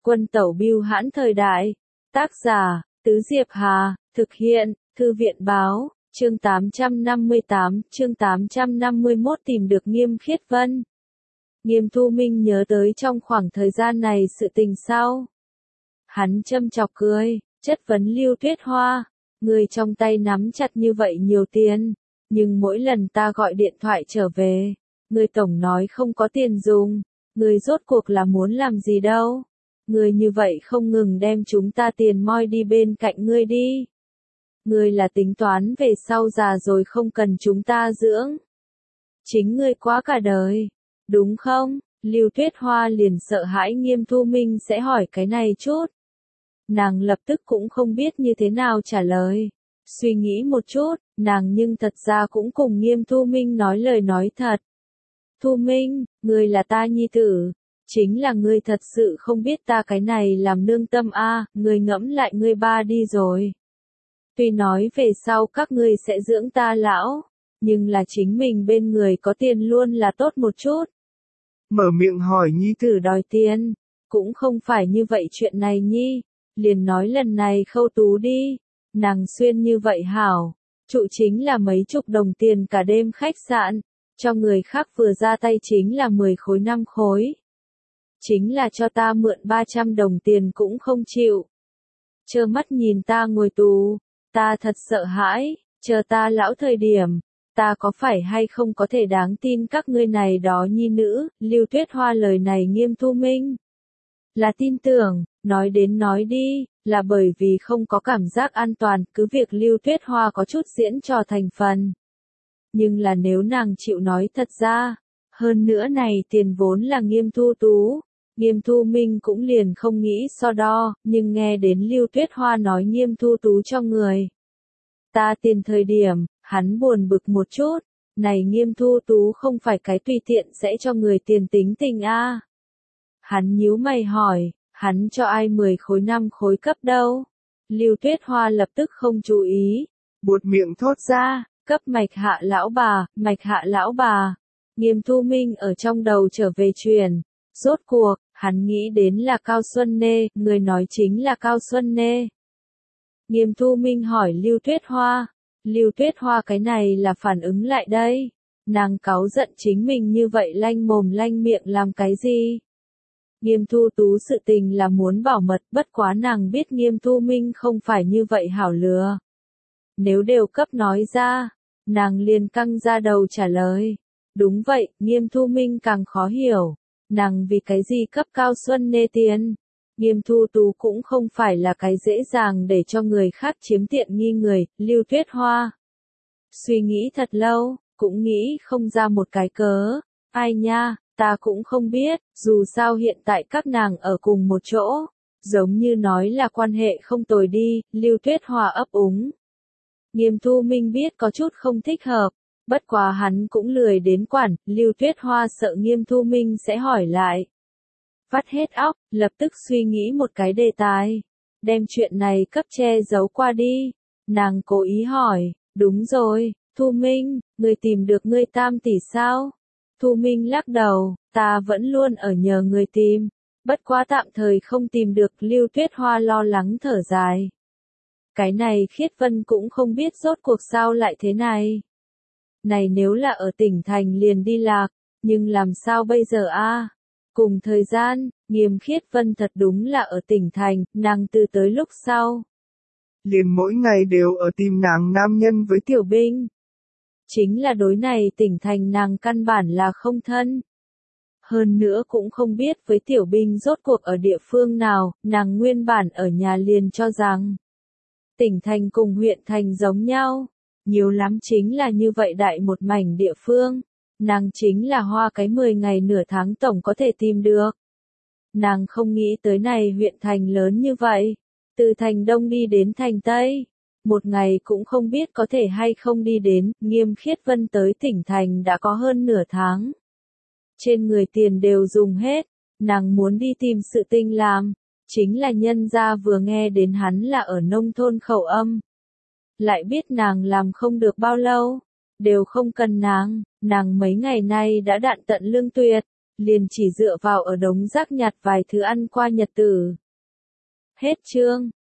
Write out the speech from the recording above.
Quân tẩu bưu hãn thời đại. Tác giả, Tứ Diệp Hà, thực hiện, Thư viện báo, chương 858, chương 851 tìm được Nghiêm Khiết Vân. Nghiêm Thu Minh nhớ tới trong khoảng thời gian này sự tình sau. Hắn châm chọc cười, chất vấn Lưu Tuyết Hoa, người trong tay nắm chặt như vậy nhiều tiền, nhưng mỗi lần ta gọi điện thoại trở về, người tổng nói không có tiền dùng, người rốt cuộc là muốn làm gì đâu. Người như vậy không ngừng đem chúng ta tiền moi đi bên cạnh ngươi đi. Ngươi là tính toán về sau già rồi không cần chúng ta dưỡng. Chính ngươi quá cả đời, đúng không? Lưu Tuyết Hoa liền sợ hãi Nghiêm Thu Minh sẽ hỏi cái này chút. Nàng lập tức cũng không biết như thế nào trả lời. Suy nghĩ một chút, nàng nhưng thật ra cũng cùng Nghiêm Thu Minh nói lời nói thật. Thu Minh, ngươi là ta nhi tử. Chính là ngươi thật sự không biết ta cái này làm nương tâm a, ngươi ngẫm lại ngươi ba đi rồi. Tuy nói về sau các ngươi sẽ dưỡng ta lão, nhưng là chính mình bên người có tiền luôn là tốt một chút. Mở miệng hỏi nhi tử đòi tiền, cũng không phải như vậy chuyện này nhi, liền nói lần này Khâu Tú đi, nàng xuyên như vậy hảo, trụ chính là mấy chục đồng tiền cả đêm khách sạn, cho người khác vừa ra tay chính là 10 khối 5 khối. Chính là cho ta mượn 300 đồng tiền cũng không chịu. Trơ mắt nhìn ta ngồi tù, ta thật sợ hãi, chờ ta lão thời điểm, ta có phải hay không có thể đáng tin các ngươi này đó nhi nữ. Lưu Tuyết Hoa lời này Nghiêm Thu Minh là tin tưởng, nói đến nói đi, là bởi vì không có cảm giác an toàn, cứ việc Lưu Tuyết Hoa có chút diễn trò thành phần. Nhưng là nếu nàng chịu nói thật ra, hơn nữa này tiền vốn là Nghiêm Thu Tú. Nghiêm Thu Minh cũng liền không nghĩ so đo, nhưng nghe đến Lưu Tuyết Hoa nói Nghiêm Thu Tú cho người ta tiền thời điểm, hắn buồn bực một chút, này Nghiêm Thu Tú không phải cái tùy tiện sẽ cho người tiền tính tình a. Hắn nhíu mày hỏi, hắn cho ai 10 khối 5 khối cấp đâu? Lưu Tuyết Hoa lập tức không chú ý, buột miệng thốt ra, cấp Mạch Hạ lão bà, Mạch Hạ lão bà. Nghiêm Thu Minh ở trong đầu trở về truyền, rốt cuộc, hắn nghĩ đến là Cao Xuân Nê, người nói chính là Cao Xuân Nê. Nghiêm Thu Minh hỏi Lưu Tuyết Hoa, Lưu Tuyết Hoa cái này là phản ứng lại đây, nàng cáu giận chính mình như vậy lanh mồm lanh miệng làm cái gì? Nghiêm Thu Tú sự tình là muốn bảo mật, bất quá nàng biết Nghiêm Thu Minh không phải như vậy hảo lừa. Nếu đều cấp nói ra, nàng liền căng ra đầu trả lời. Đúng vậy, Nghiêm Thu Minh càng khó hiểu. Nàng vì cái gì cấp Cao Xuân Nê tiền? Nghiêm Thu Tú cũng không phải là cái dễ dàng để cho người khác chiếm tiện nghi người. Lưu Tuyết Hoa suy nghĩ thật lâu, cũng nghĩ không ra một cái cớ. Ai nha, ta cũng không biết, dù sao hiện tại các nàng ở cùng một chỗ, giống như nói là quan hệ không tồi đi. Lưu Tuyết Hoa ấp úng. Nghiêm Thu Minh biết có chút không thích hợp, bất quá hắn cũng lười đến quản. Lưu Tuyết Hoa sợ Nghiêm Thu Minh sẽ hỏi lại. Vắt hết óc, lập tức suy nghĩ một cái đề tài, đem chuyện này cấp che giấu qua đi. Nàng cố ý hỏi, đúng rồi, Thu Minh, người tìm được ngươi tam tỷ sao? Thu Minh lắc đầu, ta vẫn luôn ở nhờ người tìm, bất quá tạm thời không tìm được. Lưu Tuyết Hoa lo lắng thở dài. Cái này Khiết Vân cũng không biết rốt cuộc sao lại thế này. Này nếu là ở tỉnh thành liền đi lạc, nhưng làm sao bây giờ a? Cùng thời gian, Nghiêm Khiết Vân thật đúng là ở tỉnh thành, nàng từ tới lúc sau. Liền mỗi ngày đều ở tìm nàng nam nhân với Tiểu Binh. Chính là đối này tỉnh thành nàng căn bản là không thân. Hơn nữa cũng không biết với Tiểu Binh rốt cuộc ở địa phương nào, nàng nguyên bản ở nhà liền cho rằng tỉnh thành cùng huyện thành giống nhau, nhiều lắm chính là như vậy đại một mảnh địa phương, nàng chính là hoa cái 10 ngày nửa tháng tổng có thể tìm được. Nàng không nghĩ tới này huyện thành lớn như vậy, từ thành Đông đi đến thành Tây, một ngày cũng không biết có thể hay không đi đến. Nghiêm Khiết Vân tới tỉnh thành đã có hơn nửa tháng. Trên người tiền đều dùng hết, nàng muốn đi tìm sự tình làm. Chính là nhân gia vừa nghe đến hắn là ở nông thôn Khẩu Âm. Lại biết nàng làm không được bao lâu, đều không cần nàng mấy ngày nay đã đạn tận lương tuyệt, liền chỉ dựa vào ở đống rác nhặt vài thứ ăn qua nhật tử. Hết chương.